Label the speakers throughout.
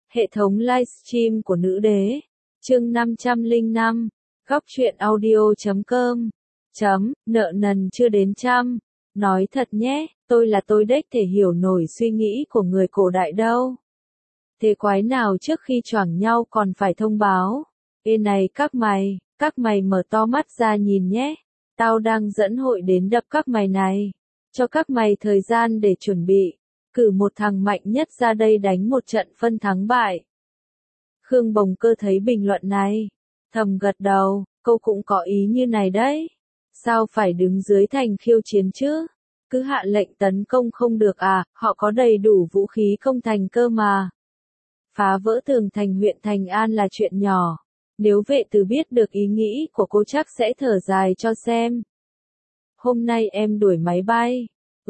Speaker 1: Hệ thống livestream của nữ đế. Chương 505. Góc truyện audio.com. Nợ nần chưa đến trăm. Nói thật nhé, tôi là tôi đếch thể hiểu nổi suy nghĩ của người cổ đại đâu. Thế quái nào trước khi choảng nhau còn phải thông báo. Ê này các mày mở to mắt ra nhìn nhé. Tao đang dẫn hội đến đập các mày này. Cho các mày thời gian để chuẩn bị. Cử một thằng mạnh nhất ra đây đánh một trận phân thắng bại. Khương Bồng Cơ thấy bình luận này. Thầm gật đầu, câu cũng có ý như này đấy. Sao phải đứng dưới thành khiêu chiến chứ? Cứ hạ lệnh tấn công không được à, họ có đầy đủ vũ khí công thành cơ mà. Phá vỡ tường thành huyện Thành An là chuyện nhỏ. Nếu Vệ Từ biết được ý nghĩ của cô chắc sẽ thở dài cho xem. Hôm nay em đuổi máy bay.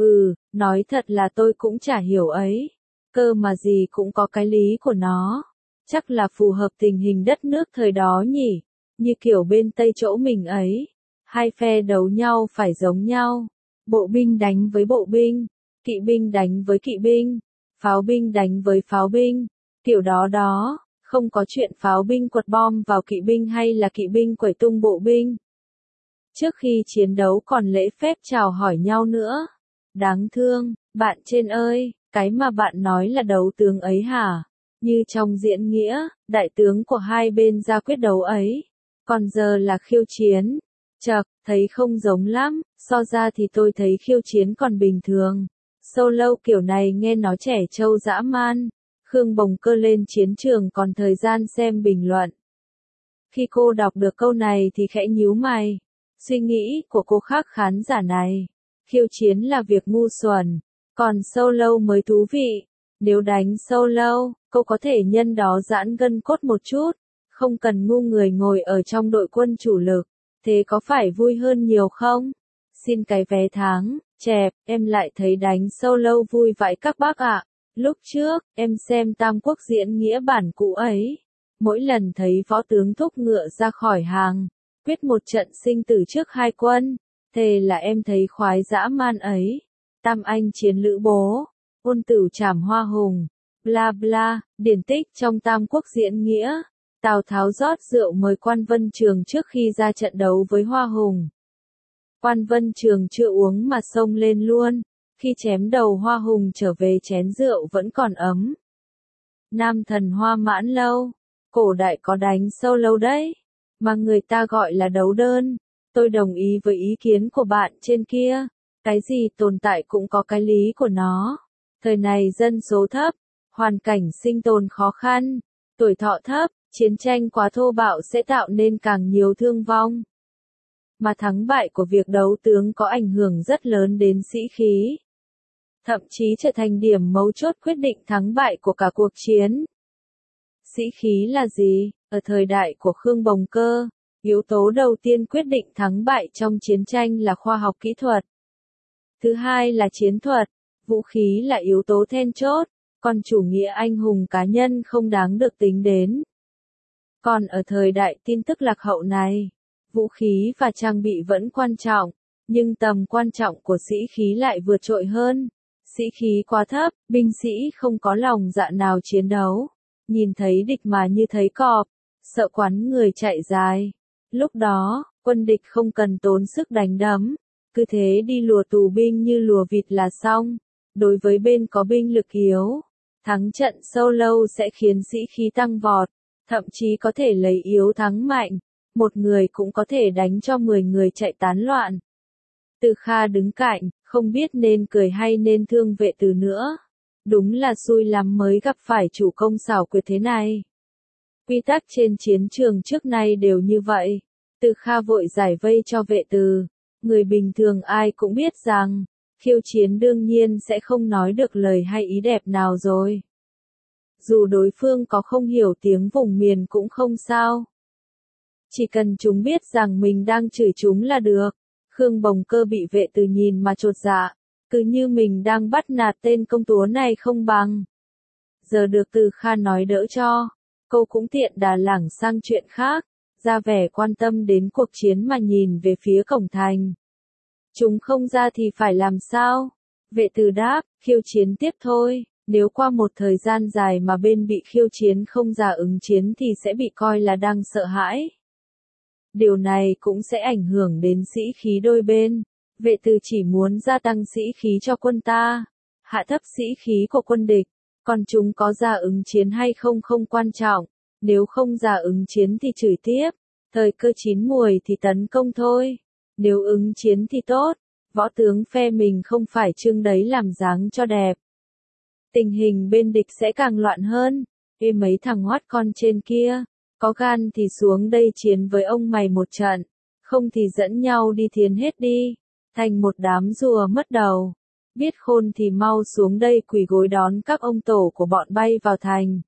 Speaker 1: Nói thật là tôi cũng chả hiểu ấy. Cơ mà gì cũng có cái lý của nó. Chắc là phù hợp tình hình đất nước thời đó nhỉ. Như kiểu bên Tây chỗ mình ấy. Hai phe đấu nhau phải giống nhau. Bộ binh đánh với bộ binh. Kỵ binh đánh với kỵ binh. Pháo binh đánh với pháo binh. Kiểu đó. Không có chuyện pháo binh quật bom vào kỵ binh hay là kỵ binh quẩy tung bộ binh. Trước khi chiến đấu còn lễ phép chào hỏi nhau nữa. Đáng thương, bạn trên ơi, cái mà bạn nói là đấu tướng ấy hả? Như trong diễn nghĩa, đại tướng của hai bên ra quyết đấu ấy. Còn giờ là khiêu chiến. Chậc, thấy không giống lắm, so ra thì tôi thấy khiêu chiến còn bình thường. Solo kiểu này nghe nó trẻ trâu dã man. Khương Bồng Cơ lên chiến trường còn thời gian xem bình luận. Khi cô đọc được câu này thì khẽ nhíu mày. Suy nghĩ của cô khác khán giả này. Khiêu chiến là việc ngu xuẩn, còn solo mới thú vị. Nếu đánh solo, cô có thể nhân đó giãn gân cốt một chút, không cần ngu người ngồi ở trong đội quân chủ lực. Thế có phải vui hơn nhiều không? Xin cái vé tháng, chẹp, em lại thấy đánh solo vui vậy các bác ạ. Lúc trước, em xem Tam Quốc diễn nghĩa bản cũ ấy. Mỗi lần thấy võ tướng thúc ngựa ra khỏi hàng, quyết một trận sinh tử trước hai quân, thề là em thấy khoái dã man ấy. Tam anh chiến Lữ Bố, ôn tử trảm Hoa Hùng, bla bla, điển tích trong Tam Quốc diễn nghĩa. Tào Tháo rót rượu mời Quan Vân Trường trước khi ra trận đấu với Hoa Hùng. Quan Vân Trường chưa uống mà xông lên luôn. Khi chém đầu Hoa Hùng trở về chén rượu vẫn còn ấm. Nam thần Hoa Mãn Lâu, cổ đại có đánh solo đấy, mà người ta gọi là đấu đơn. Tôi đồng ý với ý kiến của bạn trên kia. Cái gì tồn tại cũng có cái lý của nó. Thời này dân số thấp, hoàn cảnh sinh tồn khó khăn, tuổi thọ thấp, chiến tranh quá thô bạo sẽ tạo nên càng nhiều thương vong. Mà thắng bại của việc đấu tướng có ảnh hưởng rất lớn đến sĩ khí. Thậm chí trở thành điểm mấu chốt quyết định thắng bại của cả cuộc chiến. Sĩ khí là gì? Ở thời đại của Khương Bồng Cơ, yếu tố đầu tiên quyết định thắng bại trong chiến tranh là khoa học kỹ thuật. Thứ hai là chiến thuật, vũ khí là yếu tố then chốt, còn chủ nghĩa anh hùng cá nhân không đáng được tính đến. Còn ở thời đại tin tức lạc hậu này, vũ khí và trang bị vẫn quan trọng, nhưng tầm quan trọng của sĩ khí lại vượt trội hơn. Sĩ khí quá thấp, binh sĩ không có lòng dạ nào chiến đấu. Nhìn thấy địch mà như thấy cọp, sợ quắn người chạy dài. Lúc đó, quân địch không cần tốn sức đánh đấm, cứ thế đi lùa tù binh như lùa vịt là xong. Đối với bên có binh lực yếu, thắng trận solo sẽ khiến sĩ khí tăng vọt, thậm chí có thể lấy yếu thắng mạnh. Một người cũng có thể đánh cho 10 người chạy tán loạn. Từ Kha đứng cạnh, không biết nên cười hay nên thương Vệ Từ nữa. Đúng là xui lắm mới gặp phải chủ công xảo quyệt thế này. Quy tắc trên chiến trường trước nay đều như vậy. Từ Kha vội giải vây cho Vệ Từ. Người bình thường ai cũng biết rằng, khiêu chiến đương nhiên sẽ không nói được lời hay ý đẹp nào rồi. Dù đối phương có không hiểu tiếng vùng miền cũng không sao. Chỉ cần chúng biết rằng mình đang chửi chúng là được. Khương Bồng Cơ bị Vệ Từ nhìn mà chột dạ, cứ như mình đang bắt nạt tên công chúa này không bằng. Giờ được Từ Kha nói đỡ cho, cô cũng tiện đà lảng sang chuyện khác, ra vẻ quan tâm đến cuộc chiến mà nhìn về phía cổng thành. Chúng không ra thì phải làm sao? Vệ Từ đáp, khiêu chiến tiếp thôi, Nếu qua một thời gian dài mà bên bị khiêu chiến không ra ứng chiến thì sẽ bị coi là đang sợ hãi. Điều này cũng sẽ ảnh hưởng đến sĩ khí đôi bên. Vệ từ chỉ muốn gia tăng sĩ khí cho quân ta, hạ thấp sĩ khí của quân địch, còn chúng có ra ứng chiến hay không không quan trọng, nếu không ra ứng chiến thì chửi tiếp, thời cơ chín muồi thì tấn công thôi, nếu ứng chiến thì tốt, võ tướng phe mình không phải trưng đấy làm dáng cho đẹp. Tình hình bên địch sẽ càng loạn hơn, mấy thằng hoắt con trên kia, có gan thì xuống đây chiến với ông mày một trận, không thì dẫn nhau đi thiến hết đi. Thành một đám rùa mất đầu. Biết khôn thì mau xuống đây quỳ gối đón các ông tổ của bọn bay vào thành.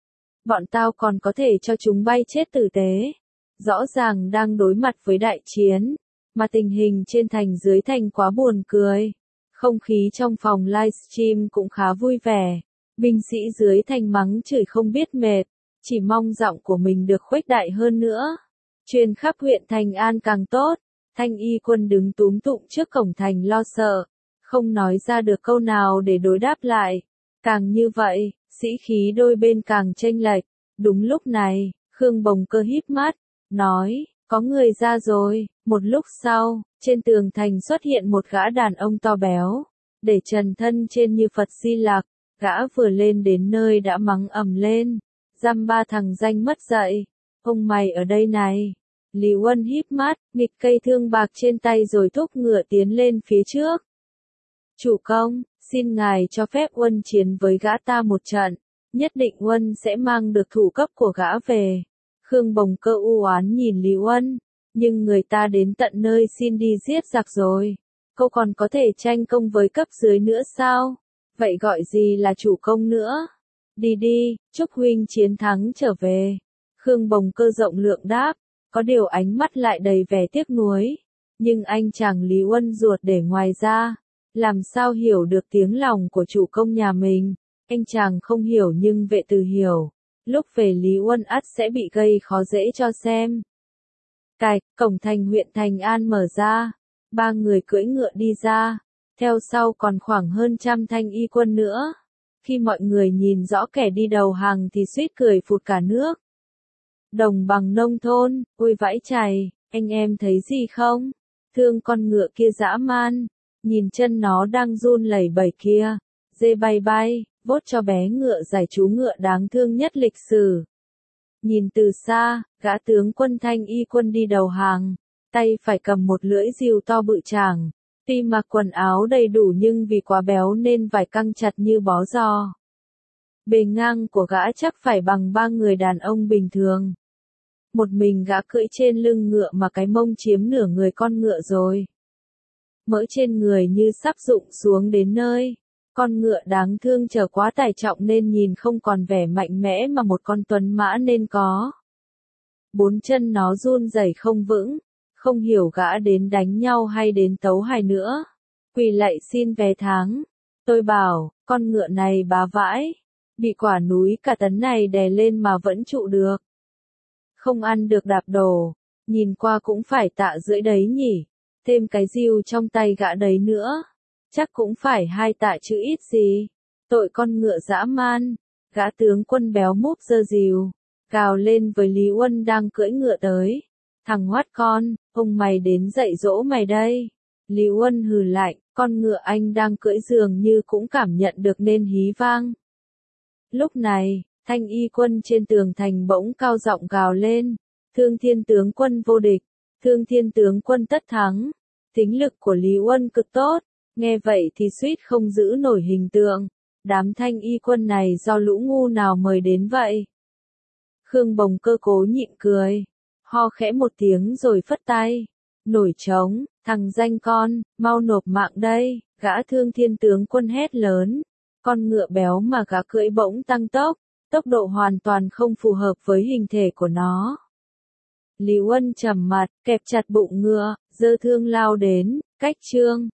Speaker 1: Bọn tao còn có thể cho chúng bay chết tử tế. Rõ ràng đang đối mặt với đại chiến, mà tình hình trên thành dưới thành quá buồn cười. Không khí trong phòng livestream cũng khá vui vẻ. Binh sĩ dưới thành mắng chửi không biết mệt, chỉ mong giọng của mình được khuếch đại hơn nữa. Truyền khắp huyện Thành An càng tốt. Thanh y quân đứng túm tụm trước cổng thành lo sợ, không nói ra được câu nào để đối đáp lại. Càng như vậy, sĩ khí đôi bên càng chênh lệch. Đúng lúc này, Khương Bồng Cơ híp mắt, nói, có người ra rồi. Một lúc sau, trên tường thành xuất hiện một gã đàn ông to béo, để trần thân trên như Phật Di Lặc. Gã vừa lên đến nơi đã mắng ầm lên, dăm ba thằng danh mất dạy, ông mày ở đây này. Lý Uân híp mắt, nghịch cây thương bạc trên tay rồi thúc ngựa tiến lên phía trước. Chủ công, xin ngài cho phép Uân chiến với gã ta một trận, nhất định Uân sẽ mang được thủ cấp của gã về. Khương Bồng Cơ u oán nhìn Lý Uân, nhưng người ta đến tận nơi xin đi giết giặc rồi, cậu còn có thể tranh công với cấp dưới nữa sao? Vậy gọi gì là chủ công nữa? Đi đi, chúc huynh chiến thắng trở về. Khương Bồng Cơ rộng lượng đáp. Có điều ánh mắt lại đầy vẻ tiếc nuối, nhưng anh chàng Lý Uân ruột để ngoài ra, làm sao hiểu được tiếng lòng của chủ công nhà mình, anh chàng không hiểu nhưng Vệ Từ hiểu, lúc về Lý Uân ắt sẽ bị gây khó dễ cho xem. Cạch, cổng thành huyện Thành An mở ra, ba người cưỡi ngựa đi ra, theo sau còn khoảng hơn 100 thanh y quân nữa. Khi mọi người nhìn rõ kẻ đi đầu hàng thì suýt cười phụt cả nước. Đồng bằng nông thôn, ôi vãi chày, anh em thấy gì không? Thương con ngựa kia dã man, nhìn chân nó đang run lẩy bẩy kia, dê bay bay, vốt cho bé ngựa giải chú ngựa đáng thương nhất lịch sử. Nhìn từ xa, gã tướng quân thanh y quân đi đầu hàng, tay phải cầm một lưỡi rìu to bự chảng, tuy mặc quần áo đầy đủ nhưng vì quá béo nên vải căng chặt như bó giò. Bề ngang của gã chắc phải bằng 3 người đàn ông bình thường. Một mình gã cưỡi trên lưng ngựa mà cái mông chiếm nửa người con ngựa rồi. Mỡ trên người như sắp rụng xuống đến nơi. Con ngựa đáng thương chở quá tải trọng nên nhìn không còn vẻ mạnh mẽ mà một con tuấn mã nên có. 4 chân nó run rẩy không vững, không hiểu gã đến đánh nhau hay đến tấu hài nữa. Quỳ lạy xin vé tháng. Tôi bảo, con ngựa này bá vãi, bị quả núi cả tấn này đè lên mà vẫn trụ được. Không ăn được đạp đổ, nhìn qua cũng phải tạ rưỡi đấy nhỉ, thêm cái rìu trong tay gã đấy nữa, chắc cũng phải 2 tạ chứ ít gì, tội con ngựa dã man. Gã tướng quân béo múp giơ rìu, gào lên với Lý Uân đang cưỡi ngựa tới, thằng hoắt con, ông mày đến dạy dỗ mày đây. Lý Uân hừ lạnh, con ngựa anh đang cưỡi dường như cũng cảm nhận được nên hí vang. Lúc này, thanh y quân trên tường thành bỗng cao giọng gào lên, Thương Thiên tướng quân vô địch, Thương Thiên tướng quân tất thắng. Tính lực của Lý Uân cực tốt, nghe vậy thì suýt không giữ nổi hình tượng, đám thanh y quân này do lũ ngu nào mời đến vậy? Khương Bồng Cơ cố nhịn cười, ho khẽ một tiếng rồi phất tay, nổi trống, thằng danh con, mau nộp mạng đây. Gã Thương Thiên tướng quân hét lớn, con ngựa béo mà gã cưỡi bỗng tăng tốc, tốc độ hoàn toàn không phù hợp với hình thể của nó. Lý Uân trầm mặt, kẹp chặt bụng ngựa, giơ thương lao đến, cách chương.